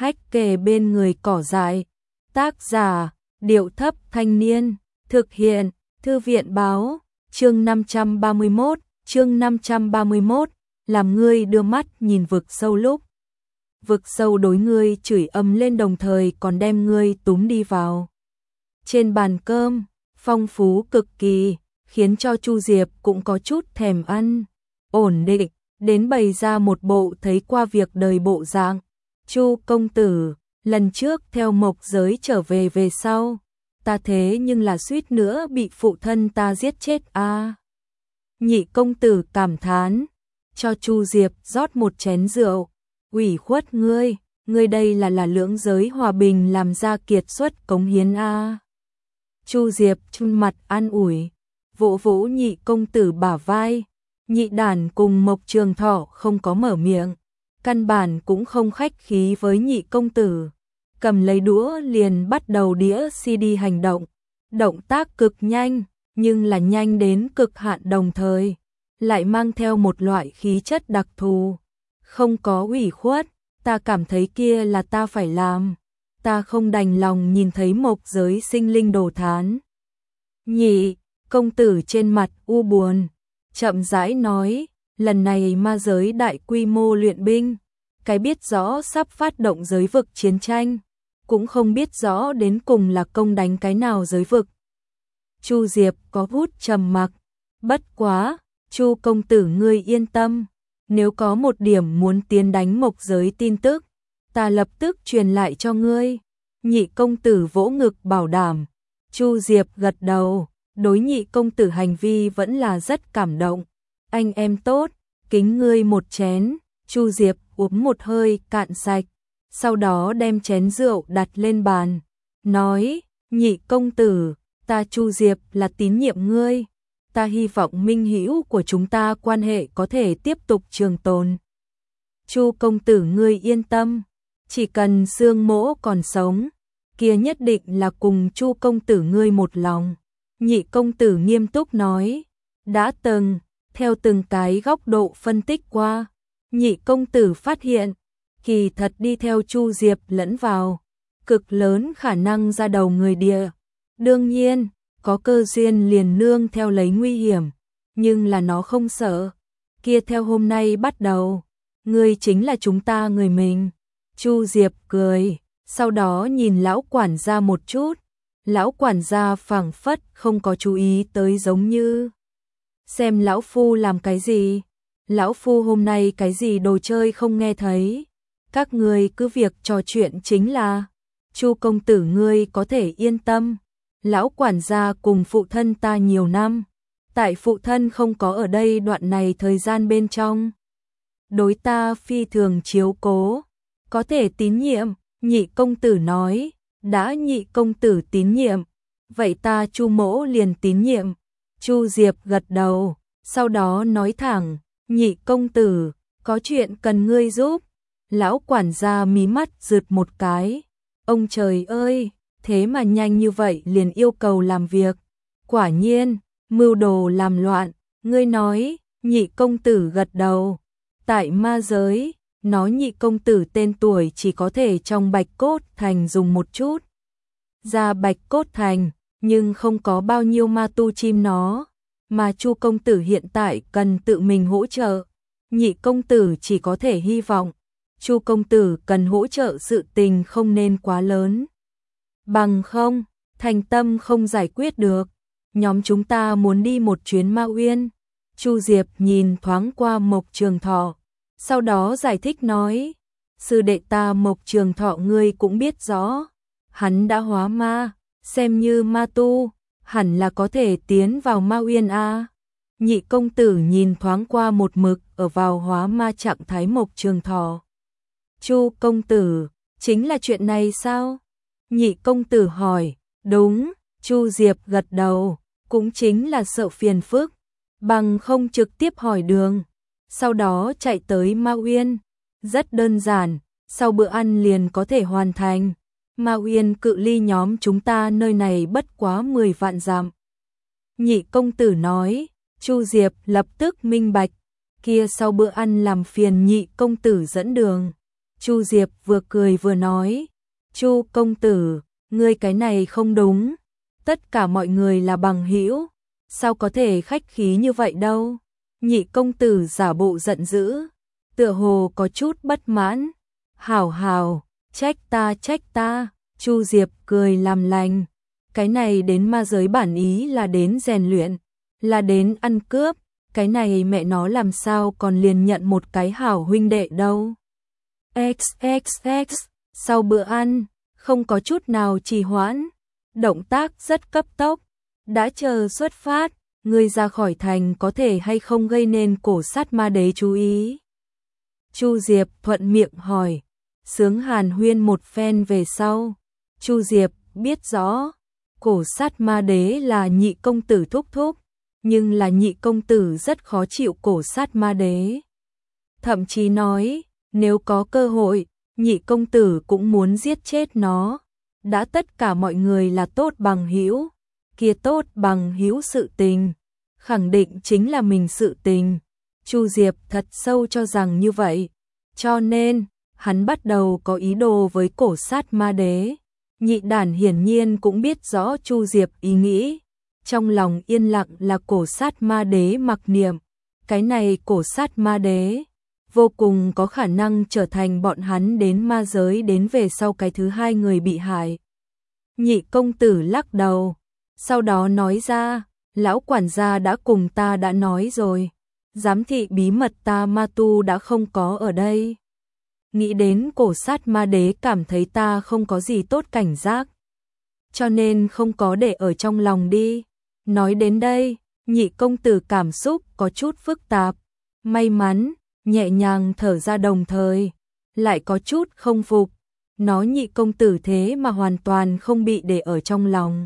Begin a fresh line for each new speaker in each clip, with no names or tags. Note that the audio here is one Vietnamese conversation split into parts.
hách kề bên người cỏ dại. Tác giả, Điệu Thấp Thanh Niên. Thực hiện, Thư viện báo. Chương 531, làm ngươi đưa mắt nhìn vực sâu lúc. Vực sâu đối ngươi chửi ầm lên đồng thời còn đem ngươi túm đi vào. Trên bàn cơm, phong phú cực kỳ, khiến cho Chu Diệp cũng có chút thèm ăn. Ổn định, đến bày ra một bộ thấy qua việc đời bộ dạng. Chu công tử, lần trước theo mộc giới trở về sau, ta thế nhưng là suýt nữa bị phụ thân ta giết chết a. Nhị công tử cảm thán, cho Chu Diệp rót một chén rượu. Ủy khuất ngươi đây là lưỡng giới hòa bình làm ra kiệt xuất cống hiến a. Chu Diệp chun mặt an ủi, vỗ vỗ nhị công tử bả vai. Nhị đản cùng Mộc Trường Thọ không có mở miệng, căn bản cũng không khách khí với nhị công tử. Cầm lấy đũa liền bắt đầu đĩa CD hành động. Động tác cực nhanh, nhưng là nhanh đến cực hạn đồng thời, lại mang theo một loại khí chất đặc thù. Không có ủy khuất, ta cảm thấy kia là ta phải làm. Ta không đành lòng nhìn thấy mộc giới sinh linh đổ thán. Nhị công tử trên mặt u buồn, chậm rãi nói, lần này ma giới đại quy mô luyện binh, cái biết rõ sắp phát động giới vực chiến tranh, cũng không biết rõ đến cùng là công đánh cái nào giới vực. Chu Diệp có hút trầm mặc, bất quá, Chu công tử ngươi yên tâm, nếu có một điểm muốn tiến đánh mộc giới tin tức, ta lập tức truyền lại cho ngươi. Nhị công tử vỗ ngực bảo đảm. Chu Diệp gật đầu, đối nhị công tử hành vi vẫn là rất cảm động. Anh em tốt, kính ngươi một chén. Chu Diệp uống một hơi cạn sạch, sau đó đem chén rượu đặt lên bàn, nói, nhị công tử, ta Chu Diệp là tín nhiệm ngươi, ta hy vọng minh hữu của chúng ta quan hệ có thể tiếp tục trường tồn. Chu công tử ngươi yên tâm, chỉ cần Sương Mỗ còn sống, kia nhất định là cùng Chu công tử ngươi một lòng. Nhị công tử nghiêm túc nói, đã từng, theo từng cái góc độ phân tích qua, nhị công tử phát hiện, kỳ thật đi theo Chu Diệp lẫn vào, cực lớn khả năng ra đầu người địa. Đương nhiên, có cơ duyên liền nương theo lấy nguy hiểm, nhưng là nó không sợ. Kia theo hôm nay bắt đầu, ngươi chính là chúng ta người mình. Chu Diệp cười, sau đó nhìn lão quản gia một chút. Lão quản gia phảng phất không có chú ý tới giống như. Xem lão phu làm cái gì? Lão phu hôm nay cái gì đồ chơi không nghe thấy? Các ngươi cứ việc trò chuyện chính là. Chu công tử ngươi có thể yên tâm. Lão quản gia cùng phụ thân ta nhiều năm. Tại phụ thân không có ở đây đoạn này thời gian bên trong. Đối ta phi thường chiếu cố. Có thể tín nhiệm, nhị công tử nói. Đã nhị công tử tín nhiệm, vậy ta Chu mỗ liền tín nhiệm. Chu Diệp gật đầu, sau đó nói thẳng, nhị công tử, có chuyện cần ngươi giúp. Lão quản gia mí mắt rượt một cái. Ông trời ơi, thế mà nhanh như vậy liền yêu cầu làm việc. Quả nhiên, mưu đồ làm loạn, ngươi nói, nhị công tử gật đầu. Tại ma giới, nói nhị công tử tên tuổi chỉ có thể trong Bạch Cốt Thành dùng một chút. Ra Bạch Cốt Thành, nhưng không có bao nhiêu ma tu chim nó, mà Chu công tử hiện tại cần tự mình hỗ trợ. Nhị công tử chỉ có thể hy vọng, Chu công tử cần hỗ trợ sự tình không nên quá lớn. Bằng không, thành tâm không giải quyết được. Nhóm chúng ta muốn đi một chuyến Ma Uyên. Chu Diệp nhìn thoáng qua Mộc Trường Thọ, sau đó giải thích nói, sư đệ ta Mộc Trường Thọ ngươi cũng biết rõ, hắn đã hóa ma, xem như ma tu, hẳn là có thể tiến vào Ma Uyên a. Nhị công tử nhìn thoáng qua một mực ở vào hóa ma trạng thái Mộc Trường Thọ. Chu công tử, chính là chuyện này sao? Nhị công tử hỏi. Đúng, Chu Diệp gật đầu, cũng chính là sợ phiền phức, bằng không trực tiếp hỏi đường, sau đó chạy tới Ma Uyên. Rất đơn giản, sau bữa ăn liền có thể hoàn thành. Ma Uyên cự ly nhóm chúng ta nơi này bất quá 10 vạn dặm. Nhị công tử nói. Chu Diệp lập tức minh bạch, kia sau bữa ăn làm phiền nhị công tử dẫn đường. Chu Diệp vừa cười vừa nói, Chu công tử, ngươi cái này không đúng, tất cả mọi người là bằng hữu, sao có thể khách khí như vậy đâu. Nhị công tử giả bộ giận dữ, tựa hồ có chút bất mãn. Hảo hảo, trách ta, Chu Diệp cười làm lành, cái này đến ma giới bản ý là đến rèn luyện, là đến ăn cướp, cái này mẹ nó làm sao còn liền nhận một cái hảo huynh đệ đâu. XXX, sau bữa ăn, không có chút nào trì hoãn, động tác rất cấp tốc, đã chờ xuất phát, ngươi ra khỏi thành có thể hay không gây nên cổ sát ma đế chú ý. Chu Diệp thuận miệng hỏi, sướng hàn huyên một phen về sau, Chu Diệp biết rõ, cổ sát ma đế là nhị công tử thúc thúc, nhưng là nhị công tử rất khó chịu cổ sát ma đế. Thậm chí nói, nếu có cơ hội, nhị công tử cũng muốn giết chết nó. Đã tất cả mọi người là tốt bằng hữu, kia tốt bằng hữu sự tình, khẳng định chính là mình sự tình. Chu Diệp thật sâu cho rằng như vậy, cho nên hắn bắt đầu có ý đồ với cổ sát ma đế. Nhị đản hiển nhiên cũng biết rõ Chu Diệp ý nghĩ, trong lòng yên lặng là cổ sát ma đế mặc niệm, cái này cổ sát ma đế vô cùng có khả năng trở thành bọn hắn đến ma giới đến về sau cái thứ hai người bị hại. Nhị công tử lắc đầu, sau đó nói ra, lão quản gia đã cùng ta đã nói rồi, giám thị bí mật ta ma tu đã không có ở đây. Nghĩ đến cổ sát ma đế cảm thấy ta không có gì tốt cảnh giác, cho nên không có để ở trong lòng đi. Nói đến đây, nhị công tử cảm xúc có chút phức tạp, may mắn, nhẹ nhàng thở ra đồng thời, lại có chút không phục. Nó nhị công tử thế mà hoàn toàn không bị để ở trong lòng.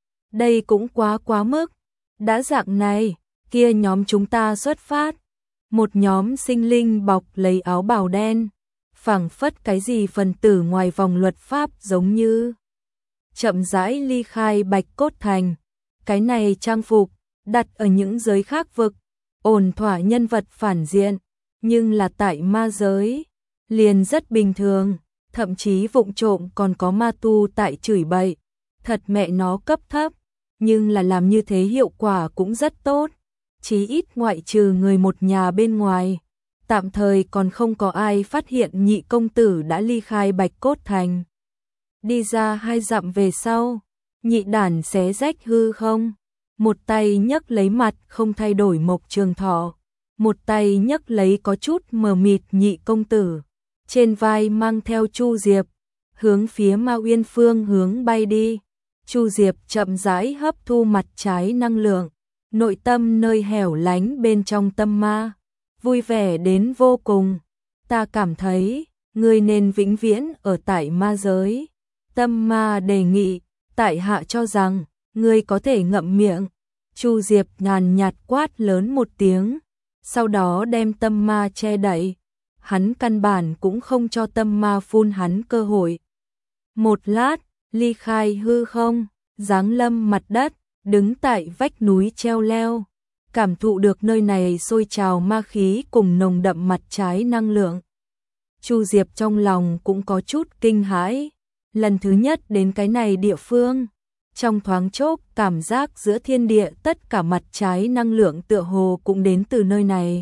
Đây cũng quá mức. Đã dạng này, kia nhóm chúng ta xuất phát. Một nhóm sinh linh bọc lấy áo bào đen, phảng phất cái gì phần tử ngoài vòng luật pháp giống như. Chậm rãi ly khai Bạch Cốt Thành. Cái này trang phục, đặt ở những giới khác vực, ổn thỏa nhân vật phản diện, nhưng là tại ma giới, liền rất bình thường, thậm chí vụng trộm còn có ma tu tại chửi bậy, thật mẹ nó cấp thấp, nhưng là làm như thế hiệu quả cũng rất tốt, chí ít ngoại trừ người một nhà bên ngoài, tạm thời còn không có ai phát hiện nhị công tử đã ly khai Bạch Cốt Thành. Đi ra 2 dặm về sau, nhị đản xé rách hư không, một tay nhấc lấy mặt không thay đổi Mộc Trường Thọ, một tay nhấc lấy có chút mờ mịt nhị công tử, trên vai mang theo Chu Diệp, hướng phía Ma Uyên phương hướng bay đi. Chu Diệp chậm rãi hấp thu mặt trái năng lượng, nội tâm nơi hẻo lánh bên trong tâm ma, vui vẻ đến vô cùng. Ta cảm thấy, ngươi nên vĩnh viễn ở tại ma giới. Tâm ma đề nghị, tại hạ cho rằng, ngươi có thể ngậm miệng. Chu Diệp nhàn nhạt quát lớn một tiếng, sau đó đem tâm ma che đậy. Hắn căn bản cũng không cho tâm ma phun hắn cơ hội. Một lát, ly khai hư không, giáng lâm mặt đất, đứng tại vách núi treo leo, cảm thụ được nơi này sôi trào ma khí cùng nồng đậm mặt trái năng lượng. Chu Diệp trong lòng cũng có chút kinh hãi, lần thứ nhất đến cái này địa phương, trong thoáng chốc cảm giác giữa thiên địa tất cả mặt trái năng lượng tựa hồ cũng đến từ nơi này.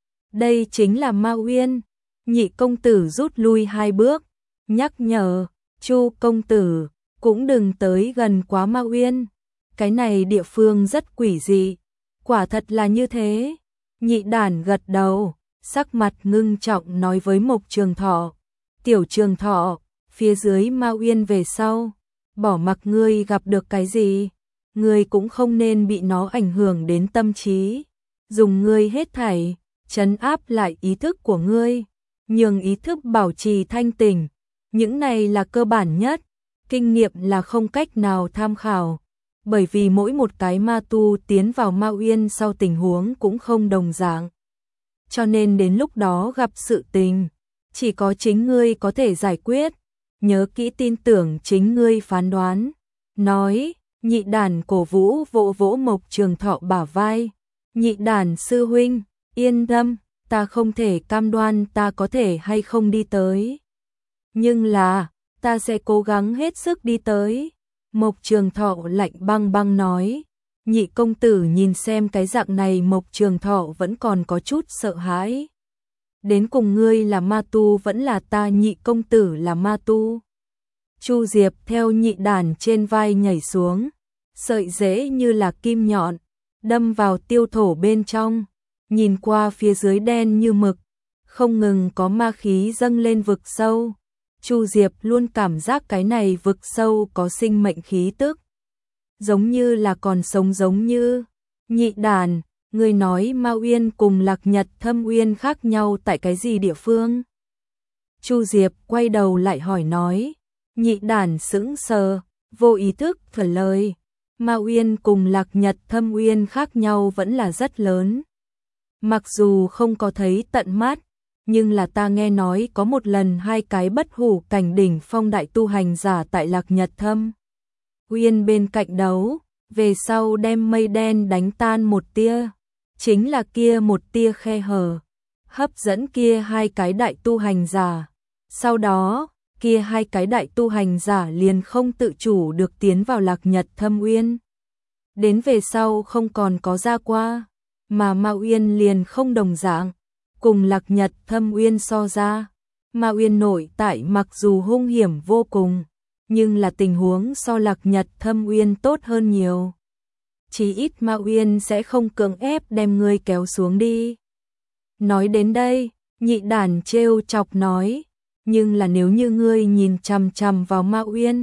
Đây chính là Ma Uyên. Nhị công tử rút lui 2 bước, nhắc nhở, Chu công tử, cũng đừng tới gần quá Ma Uyên. Cái này địa phương rất quỷ dị, quả thật là như thế. Nhị đản gật đầu, sắc mặt ngưng trọng nói với Mộc Trường Thọ, Tiểu Trường Thọ, phía dưới Ma Uyên về sau, bỏ mặc ngươi gặp được cái gì, ngươi cũng không nên bị nó ảnh hưởng đến tâm trí, dùng ngươi hết thảy, trấn áp lại ý thức của ngươi, nhường ý thức bảo trì thanh tỉnh, những này là cơ bản nhất, kinh nghiệm là không cách nào tham khảo, bởi vì mỗi một cái ma tu tiến vào Ma Uyên sau tình huống cũng không đồng dạng. Cho nên đến lúc đó gặp sự tình, chỉ có chính ngươi có thể giải quyết, nhớ kỹ tin tưởng chính ngươi phán đoán. Nói, nhị đản cổ vũ vỗ vỗ Mộc Trường Thọ bả vai, nhị đản sư huynh, yên tâm, ta không thể cam đoan ta có thể hay không đi tới. Nhưng là, ta sẽ cố gắng hết sức đi tới. Mộc Trường Thọ lạnh băng băng nói. Nhị công tử nhìn xem cái dạng này Mộc Trường Thọ vẫn còn có chút sợ hãi. Đến cùng ngươi là ma tu vẫn là ta nhị công tử là ma tu. Chu Diệp theo nhị đàn trên vai nhảy xuống, sợi rễ như là kim nhọn, đâm vào tiêu thổ bên trong, nhìn qua phía dưới đen như mực, không ngừng có ma khí dâng lên vực sâu. Chu Diệp luôn cảm giác cái này vực sâu có sinh mệnh khí tức, giống như là còn sống giống như. Nhị đàn, ngươi nói Ma Uyên cùng Lạc Nhật Thâm Uyên khác nhau tại cái gì địa phương? Chu Diệp quay đầu lại hỏi nói. Nhị đàn sững sờ, vô ý thức trả lời. Ma Uyên cùng Lạc Nhật Thâm Uyên khác nhau vẫn là rất lớn. Mặc dù không có thấy tận mắt, nhưng là ta nghe nói có một lần hai cái bất hủ cảnh đỉnh phong đại tu hành giả tại Lạc Nhật Thâm Uyên bên cạnh đấu, về sau đem mây đen đánh tan một tia, chính là kia một tia khe hở, hấp dẫn kia hai cái đại tu hành giả. Sau đó, kia hai cái đại tu hành giả liền không tự chủ được tiến vào Lạc Nhật Thâm Uyên. Đến về sau không còn có ra qua, mà Ma Uyên liền không đồng dạng, cùng Lạc Nhật Thâm Uyên so ra. Ma Uyên nội tại mặc dù hung hiểm vô cùng, nhưng là tình huống so Lạc Nhật Thâm Uyên tốt hơn nhiều. Chí ít Ma Uyên sẽ không cưỡng ép đem ngươi kéo xuống đi. Nói đến đây, nhị đàn trêu chọc nói, nhưng là nếu như ngươi nhìn chằm chằm vào Ma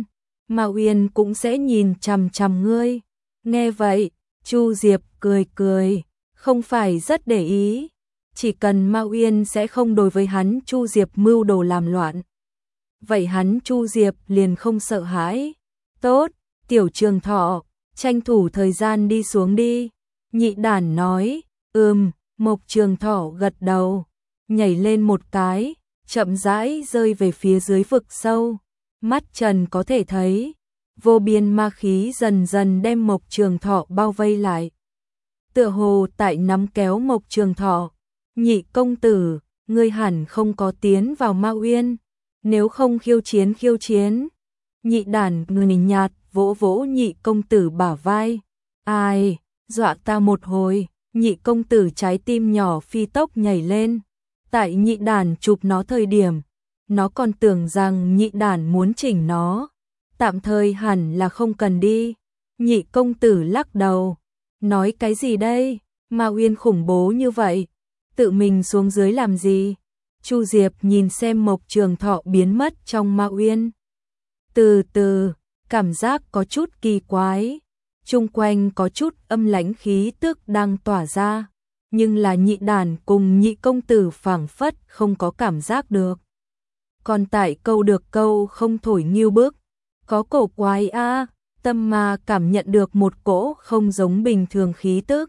Uyên cũng sẽ nhìn chằm chằm ngươi. Nghe vậy, Chu Diệp cười cười, không phải rất để ý, chỉ cần Ma Uyên sẽ không đối với hắn Chu Diệp mưu đồ làm loạn. Vậy hắn Chu Diệp liền không sợ hãi. Tốt, Tiểu Trường Thọ, tranh thủ thời gian đi xuống đi. Nhị đàn nói, Mộc Trường Thọ gật đầu, nhảy lên một cái, chậm rãi rơi về phía dưới vực sâu. Mắt Trần có thể thấy, vô biên ma khí dần dần đem Mộc Trường Thọ bao vây lại. Tựa hồ tại nắm kéo Mộc Trường Thọ. Nhị công tử, ngươi hẳn không có tiến vào Ma Uyên, nếu không khiêu chiến. Nhị đàn người nhạt vỗ vỗ nhị công tử bả vai. Ai, dọa ta một hồi. Nhị công tử trái tim nhỏ phi tốc nhảy lên. Tại nhị đàn chụp nó thời điểm, nó còn tưởng rằng nhị đàn muốn chỉnh nó. Tạm thời hẳn là không cần đi. Nhị công tử lắc đầu. Nói cái gì đây? Ma Uyên khủng bố như vậy, tự mình xuống dưới làm gì? Chu Diệp nhìn xem Mộc Trường Thọ biến mất trong Ma Uyên. Từ từ, cảm giác có chút kỳ quái. Chung quanh có chút âm lãnh khí tức đang tỏa ra, nhưng là nhị đàn cùng nhị công tử phảng phất không có cảm giác được. Còn tại câu được câu không thổi nghiêu bức, có cổ quái a. Tâm Ma cảm nhận được một cỗ không giống bình thường khí tức.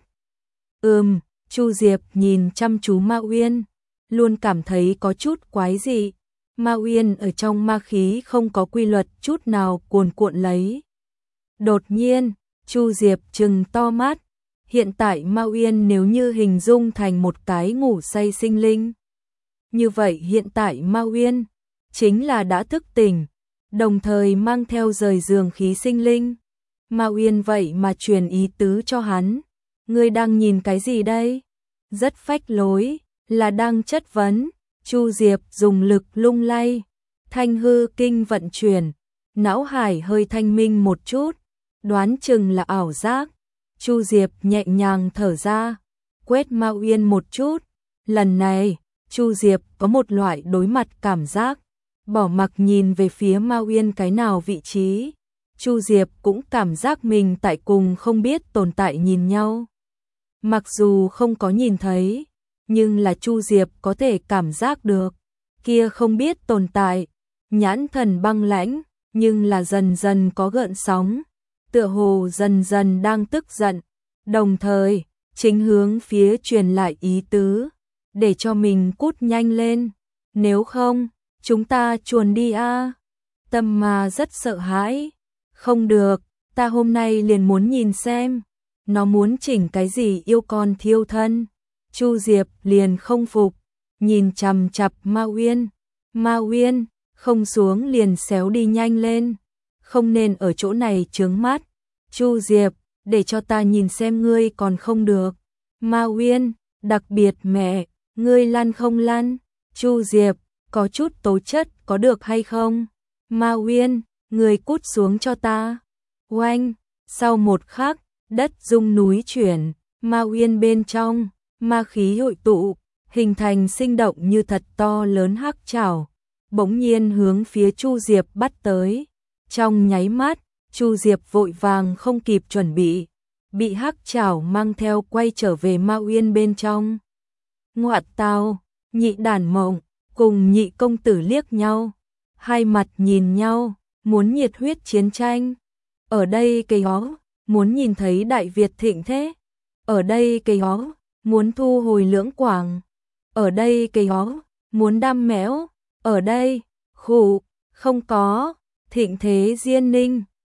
Chu Diệp nhìn chăm chú Ma Uyên, luôn cảm thấy có chút quái dị. Ma Uyên ở trong ma khí không có quy luật chút nào cuồn cuộn lấy. Đột nhiên, Chu Diệp trừng to mắt. Hiện tại Ma Uyên nếu như hình dung thành một cái ngủ say sinh linh, như vậy hiện tại Ma Uyên chính là đã thức tỉnh, đồng thời mang theo rời giường khí sinh linh. Ma Uyên vậy mà truyền ý tứ cho hắn. Ngươi đang nhìn cái gì đây? Rất phách lối, là đang chất vấn. Chu Diệp dùng lực lung lay, thanh hư kinh vận chuyển, não hải hơi thanh minh một chút, đoán chừng là ảo giác. Chu Diệp nhẹ nhàng thở ra, quét Ma Uyên một chút. Lần này, Chu Diệp có một loại đối mặt cảm giác, bỏ mặc nhìn về phía Ma Uyên cái nào vị trí. Chu Diệp cũng cảm giác mình tại cùng không biết tồn tại nhìn nhau. Mặc dù không có nhìn thấy, nhưng là Chu Diệp có thể cảm giác được, kia không biết tồn tại, nhãn thần băng lãnh, nhưng là dần dần có gợn sóng, tựa hồ dần dần đang tức giận, đồng thời, chính hướng phía truyền lại ý tứ, để cho mình cút nhanh lên, nếu không, chúng ta chuồn đi a. Tâm Ma rất sợ hãi, không được, ta hôm nay liền muốn nhìn xem, nó muốn chỉnh cái gì yêu con thiêu thân. Chu Diệp liền không phục, nhìn chằm chằm Ma Uyên. Ma Uyên, không xuống liền xéo đi nhanh lên, không nên ở chỗ này chướng mắt. Chu Diệp, để cho ta nhìn xem ngươi còn không được. Ma Uyên, đặc biệt mẹ, ngươi lăn không lăn? Chu Diệp, có chút tố chất có được hay không? Ma Uyên, ngươi cút xuống cho ta. Oanh, sau một khắc, đất rung núi chuyển, Ma Uyên bên trong, ma khí hội tụ, hình thành sinh động như thật to lớn hắc trảo, bỗng nhiên hướng phía Chu Diệp bắt tới. Trong nháy mắt, Chu Diệp vội vàng không kịp chuẩn bị hắc trảo mang theo quay trở về Ma Uyên bên trong. Ngoạ tào, Nhị Đản Mộng cùng Nhị công tử liếc nhau, hai mặt nhìn nhau, muốn nhiệt huyết chiến tranh. Ở đây cây ó, muốn nhìn thấy Đại Việt thịnh thế. Ở đây cây ó, muốn thu hồi Lưỡng Quảng. Ở đây cây ó, muốn đam mẽo. Ở đây, khụ, không có, thịnh thế Diên Ninh.